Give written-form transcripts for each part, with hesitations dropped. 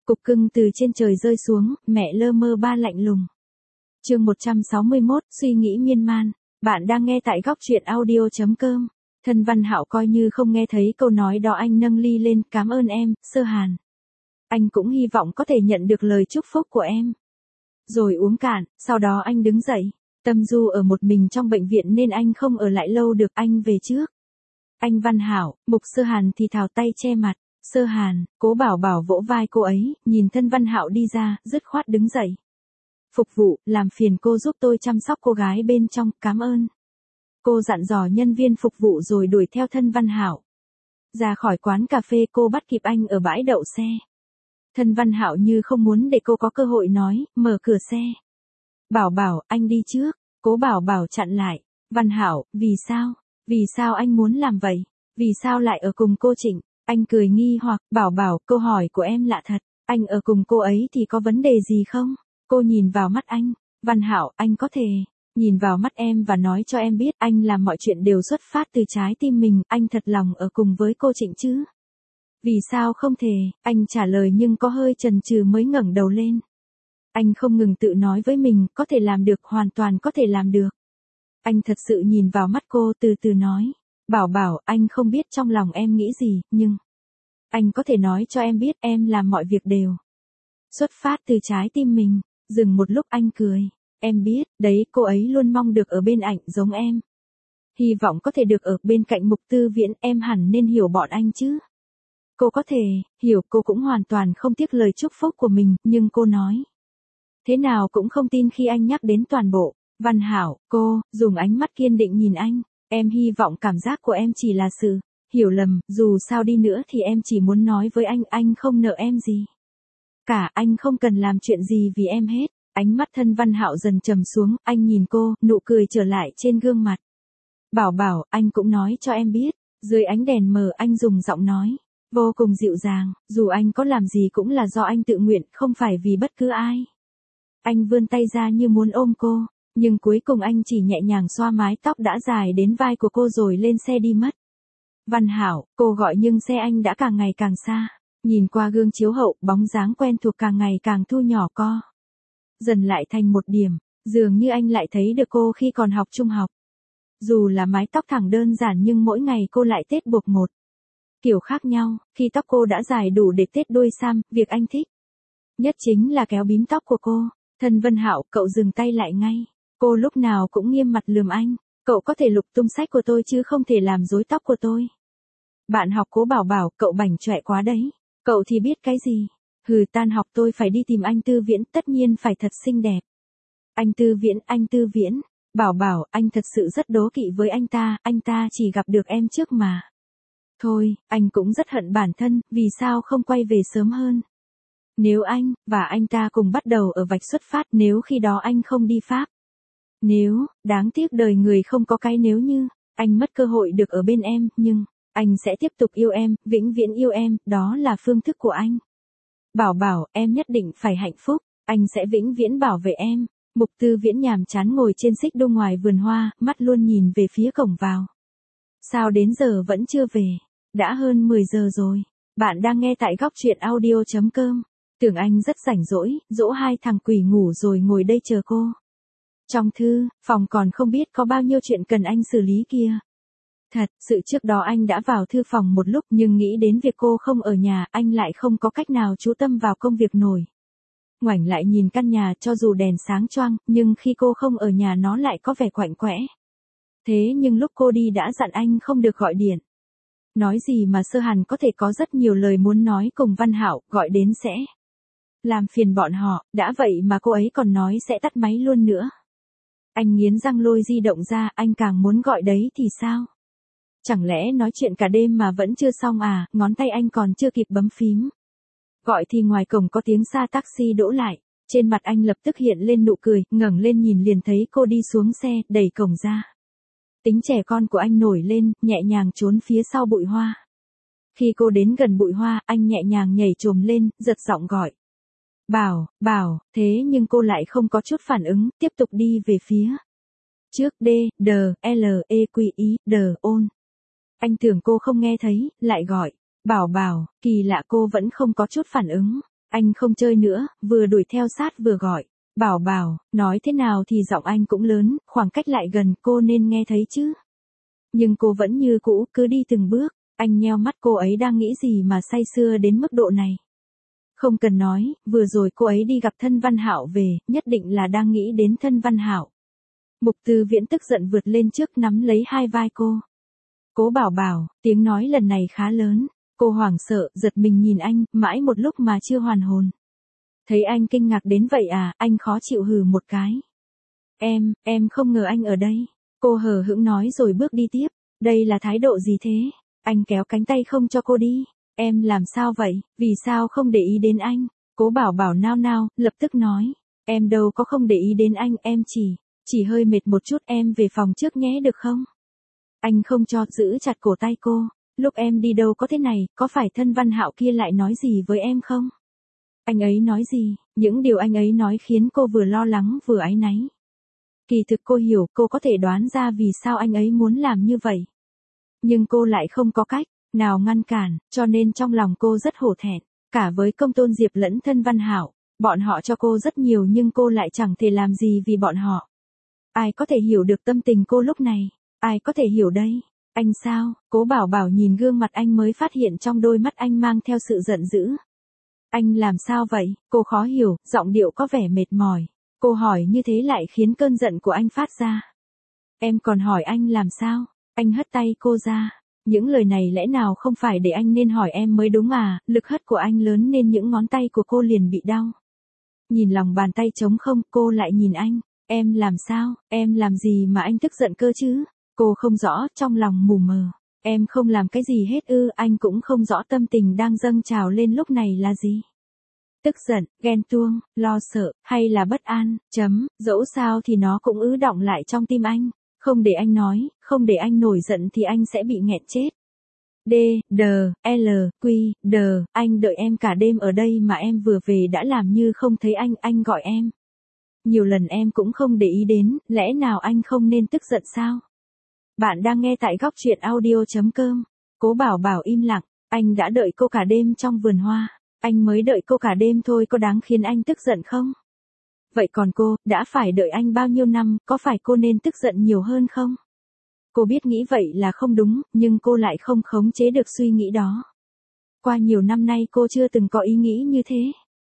Cục cưng từ trên trời rơi xuống, mẹ lơ mơ ba lạnh lùng. Chương 161, suy nghĩ miên man. Bạn đang nghe tại góc truyện audio.com. Thân Văn Hạo coi như không nghe thấy câu nói đó, anh nâng ly lên, cảm ơn em, Sơ Hàn. Anh cũng hy vọng có thể nhận được lời chúc phúc của em. Rồi uống cạn, sau đó anh đứng dậy. Tâm Du ở một mình trong bệnh viện nên anh không ở lại lâu được, anh về trước. Anh Văn Hảo, Mục Sơ Hàn thì thào tay che mặt. Sơ Hàn, Cố Bảo Bảo vỗ vai cô ấy, nhìn thân Văn Hạo đi ra, dứt khoát đứng dậy. Phục vụ, làm phiền cô giúp tôi chăm sóc cô gái bên trong, cảm ơn. Cô dặn dò nhân viên phục vụ rồi đuổi theo thân Văn Hạo. Ra khỏi quán cà phê, cô bắt kịp anh ở bãi đậu xe. Thân Văn Hạo như không muốn để cô có cơ hội nói, mở cửa xe. Bảo Bảo, anh đi trước. Cố Bảo Bảo chặn lại. Văn Hạo, vì sao? Vì sao anh muốn làm vậy? Vì sao lại ở cùng cô Trịnh? Anh cười nghi hoặc, Bảo Bảo, câu hỏi của em lạ thật. Anh ở cùng cô ấy thì có vấn đề gì không? Cô nhìn vào mắt anh. Văn Hạo, anh có thể nhìn vào mắt em và nói cho em biết anh làm mọi chuyện đều xuất phát từ trái tim mình, anh thật lòng ở cùng với cô Trịnh chứ? Vì sao không thể? Anh trả lời nhưng có hơi chần chừ mới ngẩng đầu lên. Anh không ngừng tự nói với mình, có thể làm được, hoàn toàn có thể làm được. Anh thật sự nhìn vào mắt cô, từ từ nói. Bảo Bảo, anh không biết trong lòng em nghĩ gì, nhưng anh có thể nói cho em biết em làm mọi việc đều xuất phát từ trái tim mình. Dừng một lúc anh cười. Em biết, đấy, cô ấy luôn mong được ở bên anh giống em. Hy vọng có thể được ở bên cạnh Mục Tư Viễn, em hẳn nên hiểu bọn anh chứ. Cô có thể hiểu, cô cũng hoàn toàn không tiếc lời chúc phúc của mình, nhưng cô nói thế nào cũng không tin khi anh nhắc đến toàn bộ. Văn Hảo, cô dùng ánh mắt kiên định nhìn anh. Em hy vọng cảm giác của em chỉ là sự hiểu lầm, dù sao đi nữa thì em chỉ muốn nói với anh không nợ em gì cả, anh không cần làm chuyện gì vì em hết. Ánh mắt thân Văn Hạo dần trầm xuống, anh nhìn cô, nụ cười trở lại trên gương mặt. Bảo Bảo, anh cũng nói cho em biết. Dưới ánh đèn mờ anh dùng giọng nói vô cùng dịu dàng, dù anh có làm gì cũng là do anh tự nguyện, không phải vì bất cứ ai. Anh vươn tay ra như muốn ôm cô, nhưng cuối cùng anh chỉ nhẹ nhàng xoa mái tóc đã dài đến vai của cô rồi lên xe đi mất. Văn Hảo, cô gọi nhưng xe anh đã càng ngày càng xa. Nhìn qua gương chiếu hậu, bóng dáng quen thuộc càng ngày càng thu nhỏ co dần lại thành một điểm, dường như anh lại thấy được cô khi còn học trung học. Dù là mái tóc thẳng đơn giản nhưng mỗi ngày cô lại tết buộc một kiểu khác nhau, khi tóc cô đã dài đủ để tết đuôi sam, việc anh thích nhất chính là kéo bím tóc của cô. Thân Văn Hạo, cậu dừng tay lại ngay. Cô lúc nào cũng nghiêm mặt lườm anh. Cậu có thể lục tung sách của tôi chứ không thể làm rối tóc của tôi. Bạn học Cố Bảo Bảo, cậu bảnh chọe quá đấy. Cậu thì biết cái gì? Hừ, tan học tôi phải đi tìm anh Tư Viễn, tất nhiên phải thật xinh đẹp. Anh Tư Viễn. Bảo Bảo, anh thật sự rất đố kỵ với anh ta chỉ gặp được em trước mà. Thôi, anh cũng rất hận bản thân, vì sao không quay về sớm hơn? Nếu anh và anh ta cùng bắt đầu ở vạch xuất phát, nếu khi đó anh không đi Pháp. Nếu, đáng tiếc đời người không có cái nếu như, anh mất cơ hội được ở bên em, nhưng anh sẽ tiếp tục yêu em, vĩnh viễn yêu em, đó là phương thức của anh. Bảo Bảo, em nhất định phải hạnh phúc, anh sẽ vĩnh viễn bảo vệ em. Mục Tư Viễn nhàm chán ngồi trên xích đu ngoài vườn hoa, mắt luôn nhìn về phía cổng vào. Sao đến giờ vẫn chưa về? Đã hơn 10 giờ rồi. Bạn đang nghe tại góc truyện audio.com. Tưởng anh rất rảnh rỗi, dỗ hai thằng quỷ ngủ rồi ngồi đây chờ cô. Trong thư phòng còn không biết có bao nhiêu chuyện cần anh xử lý kia. Thật sự trước đó anh đã vào thư phòng một lúc, nhưng nghĩ đến việc cô không ở nhà, anh lại không có cách nào chú tâm vào công việc nổi. Ngoảnh lại nhìn căn nhà, cho dù đèn sáng choang, nhưng khi cô không ở nhà nó lại có vẻ quạnh quẽ. Thế nhưng lúc cô đi đã dặn anh không được gọi điện. Nói gì mà Sơ Hàn có thể có rất nhiều lời muốn nói cùng Văn Hạo, gọi đến sẽ làm phiền bọn họ, đã vậy mà cô ấy còn nói sẽ tắt máy luôn nữa. Anh nghiến răng lôi di động ra, anh càng muốn gọi đấy thì sao? Chẳng lẽ nói chuyện cả đêm mà vẫn chưa xong à, ngón tay anh còn chưa kịp bấm phím. Gọi thì ngoài cổng có tiếng xa taxi đỗ lại, trên mặt anh lập tức hiện lên nụ cười, ngẩng lên nhìn liền thấy cô đi xuống xe, đẩy cổng ra. Tính trẻ con của anh nổi lên, nhẹ nhàng trốn phía sau bụi hoa. Khi cô đến gần bụi hoa, anh nhẹ nhàng nhảy chồm lên, giật giọng gọi. Bảo, thế nhưng cô lại không có chút phản ứng, tiếp tục đi về phía trước. Ôn. Anh tưởng cô không nghe thấy, lại gọi. Bảo, kỳ lạ cô vẫn không có chút phản ứng. Anh không chơi nữa, vừa đuổi theo sát vừa gọi. Bảo Bảo, nói thế nào thì giọng anh cũng lớn, khoảng cách lại gần, cô nên nghe thấy chứ. Nhưng cô vẫn như cũ, cứ đi từng bước. Anh nheo mắt, cô ấy đang nghĩ gì mà say sưa đến mức độ này. Không cần nói, vừa rồi cô ấy đi gặp Thân Văn Hạo về, nhất định là đang nghĩ đến Thân Văn Hạo. Mục Tư Viễn tức giận vượt lên trước nắm lấy hai vai cô. Cố Bảo Bảo, tiếng nói lần này khá lớn. Cô hoảng sợ, giật mình nhìn anh, mãi một lúc mà chưa hoàn hồn. Thấy anh kinh ngạc đến vậy à, anh khó chịu hừ một cái. Em không ngờ anh ở đây. Cô hờ hững nói rồi bước đi tiếp. Đây là thái độ gì thế? Anh kéo cánh tay không cho cô đi. Em làm sao vậy, vì sao không để ý đến anh? Cố Bảo Bảo nao nao, lập tức nói. Em đâu có không để ý đến anh, em chỉ hơi mệt một chút, em về phòng trước nhé được không? Anh không cho, giữ chặt cổ tay cô. Lúc em đi đâu có thế này, có phải Thân Văn Hạo kia lại nói gì với em không? Anh ấy nói gì? Những điều anh ấy nói khiến cô vừa lo lắng vừa áy náy. Kỳ thực cô hiểu, cô có thể đoán ra vì sao anh ấy muốn làm như vậy. Nhưng cô lại không có cách nào ngăn cản, cho nên trong lòng cô rất hổ thẹn. Cả với Công Tôn Diệp lẫn Thân Văn Hạo, bọn họ cho cô rất nhiều nhưng cô lại chẳng thể làm gì vì bọn họ. Ai có thể hiểu được tâm tình cô lúc này? Ai có thể hiểu đây? Anh sao? Cố Bảo Bảo nhìn gương mặt anh mới phát hiện trong đôi mắt anh mang theo sự giận dữ. Anh làm sao vậy? Cô khó hiểu, giọng điệu có vẻ mệt mỏi. Cô hỏi như thế lại khiến cơn giận của anh phát ra. Em còn hỏi anh làm sao? Anh hất tay cô ra. Những lời này lẽ nào không phải để anh nên hỏi em mới đúng à? Lực hất của anh lớn nên những ngón tay của cô liền bị đau. Nhìn lòng bàn tay trống không, cô lại nhìn anh. Em làm sao? Em làm gì mà anh tức giận cơ chứ? Cô không rõ, trong lòng mù mờ. Em không làm cái gì hết ư, anh cũng không rõ tâm tình đang dâng trào lên lúc này là gì. Tức giận, ghen tuông, lo sợ, hay là bất an, dẫu sao thì nó cũng ứ đọng lại trong tim anh. Không để anh nói, không để anh nổi giận thì anh sẽ bị nghẹn chết. D, D, L, Q, D, anh đợi em cả đêm ở đây mà em vừa về đã làm như không thấy anh gọi em. Nhiều lần em cũng không để ý đến, lẽ nào anh không nên tức giận sao? Bạn đang nghe tại góc truyện audio.com. Cố Bảo Bảo im lặng, anh đã đợi cô cả đêm trong vườn hoa. Anh mới đợi cô cả đêm thôi, có đáng khiến anh tức giận không? Vậy còn cô, đã phải đợi anh bao nhiêu năm, có phải cô nên tức giận nhiều hơn không? Cô biết nghĩ vậy là không đúng, nhưng cô lại không khống chế được suy nghĩ đó. Qua nhiều năm nay cô chưa từng có ý nghĩ như thế.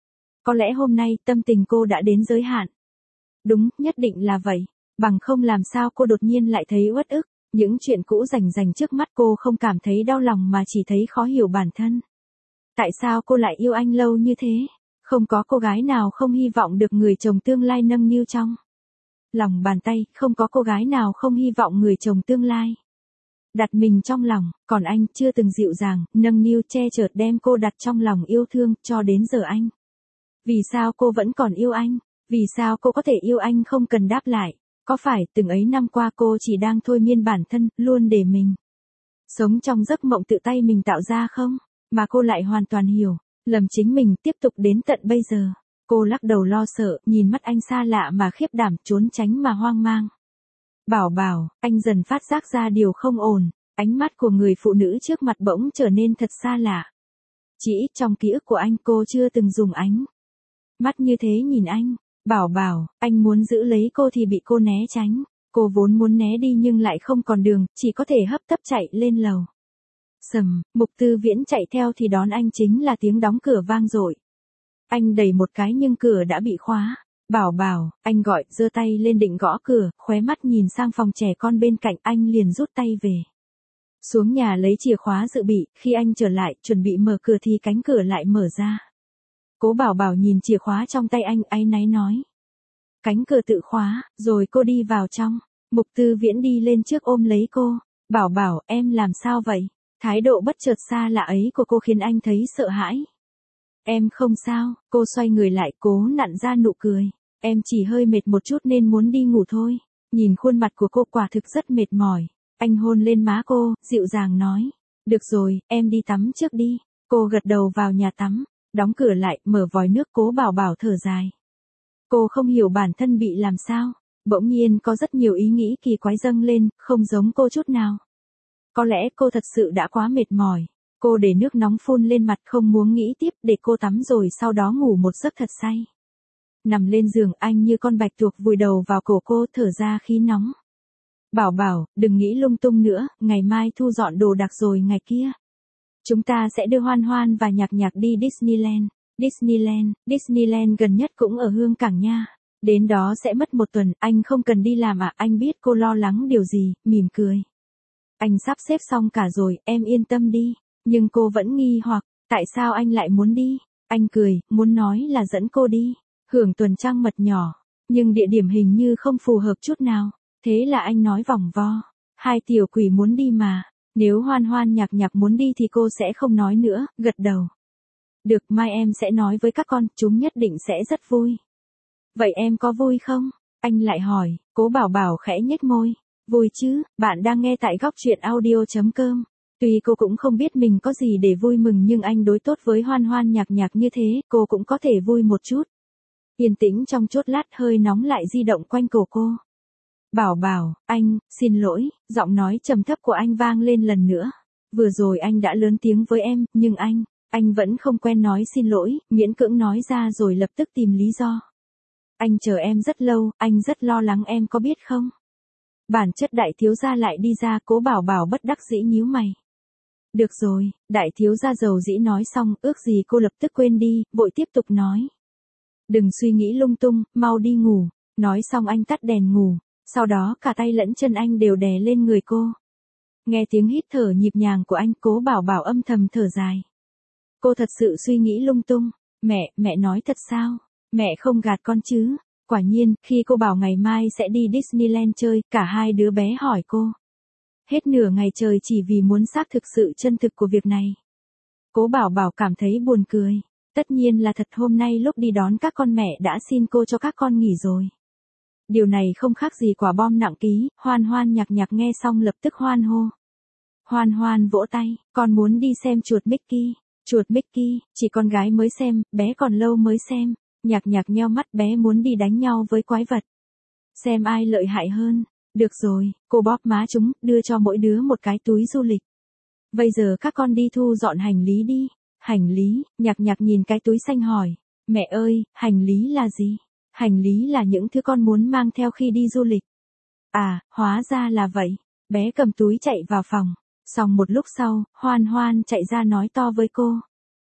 Có lẽ hôm nay tâm tình cô đã đến giới hạn. Đúng, nhất định là vậy. Bằng không làm sao cô đột nhiên lại thấy uất ức. Những chuyện cũ rành trước mắt cô không cảm thấy đau lòng mà chỉ thấy khó hiểu bản thân. Tại sao cô lại yêu anh lâu như thế? Không có cô gái nào không hy vọng được người chồng tương lai nâng niu trong lòng bàn tay, không có cô gái nào không hy vọng người chồng tương lai đặt mình trong lòng, còn anh chưa từng dịu dàng, nâng niu che chở đem cô đặt trong lòng yêu thương, cho đến giờ anh. Vì sao cô vẫn còn yêu anh? Vì sao cô có thể yêu anh không cần đáp lại? Có phải từng ấy năm qua cô chỉ đang thôi miên bản thân, luôn để mình sống trong giấc mộng tự tay mình tạo ra không? Mà cô lại hoàn toàn hiểu lầm chính mình, tiếp tục đến tận bây giờ. Cô lắc đầu lo sợ, nhìn mắt anh xa lạ mà khiếp đảm, trốn tránh mà hoang mang. Bảo Bảo, anh dần phát giác ra điều không ổn, ánh mắt của người phụ nữ trước mặt bỗng trở nên thật xa lạ. Chỉ ít trong ký ức của anh cô chưa từng dùng ánh mắt như thế nhìn anh. Bảo Bảo, anh muốn giữ lấy cô thì bị cô né tránh. Cô vốn muốn né đi nhưng lại không còn đường, chỉ có thể hấp tấp chạy lên lầu. Mục Tư Viễn chạy theo thì đón anh chính là tiếng đóng cửa vang dội. Anh đẩy một cái nhưng cửa đã bị khóa. Bảo Bảo, anh gọi, giơ tay lên định gõ cửa, khóe mắt nhìn sang phòng trẻ con bên cạnh, anh liền rút tay về. Xuống nhà lấy chìa khóa dự bị, khi anh trở lại, chuẩn bị mở cửa thì cánh cửa lại mở ra. Cố Bảo Bảo nhìn chìa khóa trong tay anh, áy náy nói. Cánh cửa tự khóa, rồi cô đi vào trong. Mục Tư Viễn đi lên trước ôm lấy cô. Bảo Bảo, em làm sao vậy? Thái độ bất chợt xa lạ ấy của cô khiến anh thấy sợ hãi. Em không sao, cô xoay người lại cố nặn ra nụ cười. Em chỉ hơi mệt một chút nên muốn đi ngủ thôi. Nhìn khuôn mặt của cô quả thực rất mệt mỏi. Anh hôn lên má cô, dịu dàng nói. Được rồi, em đi tắm trước đi. Cô gật đầu vào nhà tắm, đóng cửa lại, mở vòi nước. Cố Bảo Bảo thở dài. Cô không hiểu bản thân bị làm sao. Bỗng nhiên có rất nhiều ý nghĩ kỳ quái dâng lên, không giống cô chút nào. Có lẽ cô thật sự đã quá mệt mỏi. Cô để nước nóng phun lên mặt không muốn nghĩ tiếp, để cô tắm rồi sau đó ngủ một giấc thật say. Nằm lên giường anh như con bạch tuộc vùi đầu vào cổ cô thở ra khí nóng. Bảo bảo, đừng nghĩ lung tung nữa, ngày mai thu dọn đồ đạc rồi ngày kia. Chúng ta sẽ đưa Hoan Hoan và Nhạc Nhạc đi Disneyland. Disneyland gần nhất cũng ở Hương Cảng nha. Đến đó sẽ mất 1 tuần, anh không cần đi làm à? Anh biết cô lo lắng điều gì, mỉm cười. Anh sắp xếp xong cả rồi, em yên tâm đi. Nhưng cô vẫn nghi hoặc, tại sao anh lại muốn đi? Anh cười, muốn nói là dẫn cô đi, hưởng tuần trăng mật nhỏ. Nhưng địa điểm hình như không phù hợp chút nào. Thế là anh nói vòng vo. 2 tiểu quỷ muốn đi mà. Nếu Hoan Hoan Nhạc Nhạc muốn đi thì cô sẽ không nói nữa, gật đầu. Được, mai em sẽ nói với các con, chúng nhất định sẽ rất vui. Vậy em có vui không? Anh lại hỏi, Cố Bảo Bảo khẽ nhếch môi. Vui chứ, bạn đang nghe tại góc truyện audio.com. Tuy cô cũng không biết mình có gì để vui mừng nhưng anh đối tốt với Hoan Hoan Nhạc Nhạc như thế, cô cũng có thể vui một chút. Yên tĩnh trong chốc lát hơi nóng lại di động quanh cổ cô. Bảo Bảo, anh, xin lỗi, giọng nói trầm thấp của anh vang lên lần nữa. Vừa rồi anh đã lớn tiếng với em, nhưng anh vẫn không quen nói xin lỗi, miễn cưỡng nói ra rồi lập tức tìm lý do. Anh chờ em rất lâu, anh rất lo lắng em có biết không? Bản chất đại thiếu gia lại đi ra, Cố Bảo Bảo bất đắc dĩ nhíu mày. Được rồi, đại thiếu gia dầu dĩ nói xong, ước gì cô lập tức quên đi, vội tiếp tục nói. Đừng suy nghĩ lung tung, mau đi ngủ. Nói xong anh tắt đèn ngủ, sau đó cả tay lẫn chân anh đều đè lên người cô. Nghe tiếng hít thở nhịp nhàng của anh, Cố Bảo Bảo âm thầm thở dài. Cô thật sự suy nghĩ lung tung. Mẹ nói thật sao? Mẹ không gạt con chứ? Quả nhiên, khi cô bảo ngày mai sẽ đi Disneyland chơi, cả hai đứa bé hỏi cô. Hết nửa ngày trời chỉ vì muốn xác thực sự chân thực của việc này. Cố Bảo Bảo cảm thấy buồn cười. Tất nhiên là thật, hôm nay lúc đi đón các con mẹ đã xin cô cho các con nghỉ rồi. Điều này không khác gì quả bom nặng ký, Hoan Hoan Nhạc Nhạc nghe xong lập tức hoan hô. Hoan Hoan vỗ tay, con muốn đi xem chuột Mickey. Chuột Mickey, chỉ con gái mới xem, bé còn lâu mới xem. Nhạc Nhạc nheo mắt, bé muốn đi đánh nhau với quái vật. Xem ai lợi hại hơn. Được rồi, cô bóp má chúng, đưa cho mỗi đứa một cái túi du lịch. Bây giờ các con đi thu dọn hành lý đi. Hành lý, Nhạc Nhạc nhìn cái túi xanh hỏi. Mẹ ơi, hành lý là gì? Hành lý là những thứ con muốn mang theo khi đi du lịch. À, hóa ra là vậy. Bé cầm túi chạy vào phòng. Xong một lúc sau, Hoan Hoan chạy ra nói to với cô.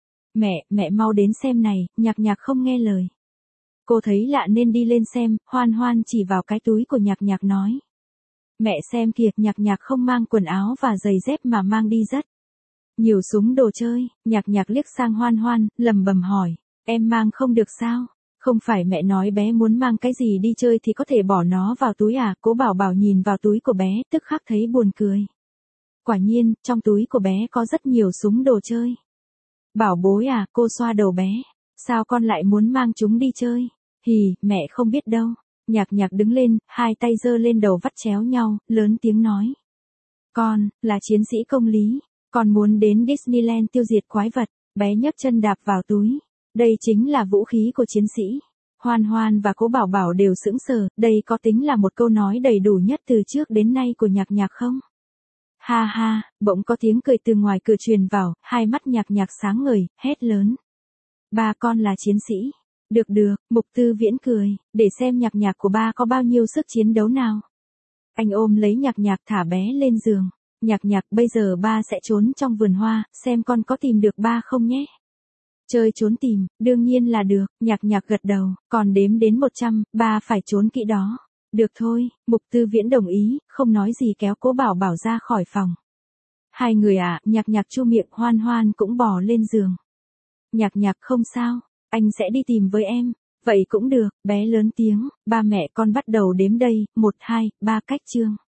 Mẹ mau đến xem này, Nhạc Nhạc không nghe lời. Cô thấy lạ nên đi lên xem, Hoan Hoan chỉ vào cái túi của Nhạc Nhạc nói. Mẹ xem kìa, Nhạc Nhạc không mang quần áo và giày dép mà mang đi rất nhiều súng đồ chơi. Nhạc Nhạc liếc sang Hoan Hoan, lẩm bẩm hỏi, em mang không được sao? Không phải mẹ nói bé muốn mang cái gì đi chơi thì có thể bỏ nó vào túi à? Cố Bảo Bảo nhìn vào túi của bé, tức khắc thấy buồn cười. Quả nhiên, trong túi của bé có rất nhiều súng đồ chơi. Bảo bối à, cô xoa đầu bé. Sao con lại muốn mang chúng đi chơi? Hì, mẹ không biết đâu. Nhạc Nhạc đứng lên, hai tay giơ lên đầu vắt chéo nhau, lớn tiếng nói. Con, là chiến sĩ công lý. Con muốn đến Disneyland tiêu diệt quái vật. Bé nhấc chân đạp vào túi. Đây chính là vũ khí của chiến sĩ. Hoan Hoan và Cố Bảo Bảo đều sững sờ, đây có tính là một câu nói đầy đủ nhất từ trước đến nay của Nhạc Nhạc không? Ha ha, bỗng có tiếng cười từ ngoài cửa truyền vào, hai mắt Nhạc Nhạc sáng ngời, hét lớn. Ba con là chiến sĩ. Được, Mục Tư Viễn cười, để xem Nhạc Nhạc của ba có bao nhiêu sức chiến đấu nào. Anh ôm lấy Nhạc Nhạc thả bé lên giường. Nhạc Nhạc, bây giờ ba sẽ trốn trong vườn hoa, xem con có tìm được ba không nhé. Chơi trốn tìm, đương nhiên là được, Nhạc Nhạc gật đầu, còn đếm đến 100, ba phải trốn kỹ đó. Được thôi, Mục Tư Viễn đồng ý, không nói gì kéo Cố Bảo Bảo ra khỏi phòng. Hai người Nhạc Nhạc chu miệng, Hoan Hoan cũng bò lên giường. Nhạc Nhạc không sao, anh sẽ đi tìm với em. Vậy cũng được, bé lớn tiếng, ba mẹ con bắt đầu đếm đây, 1, 2, 3 cách chương.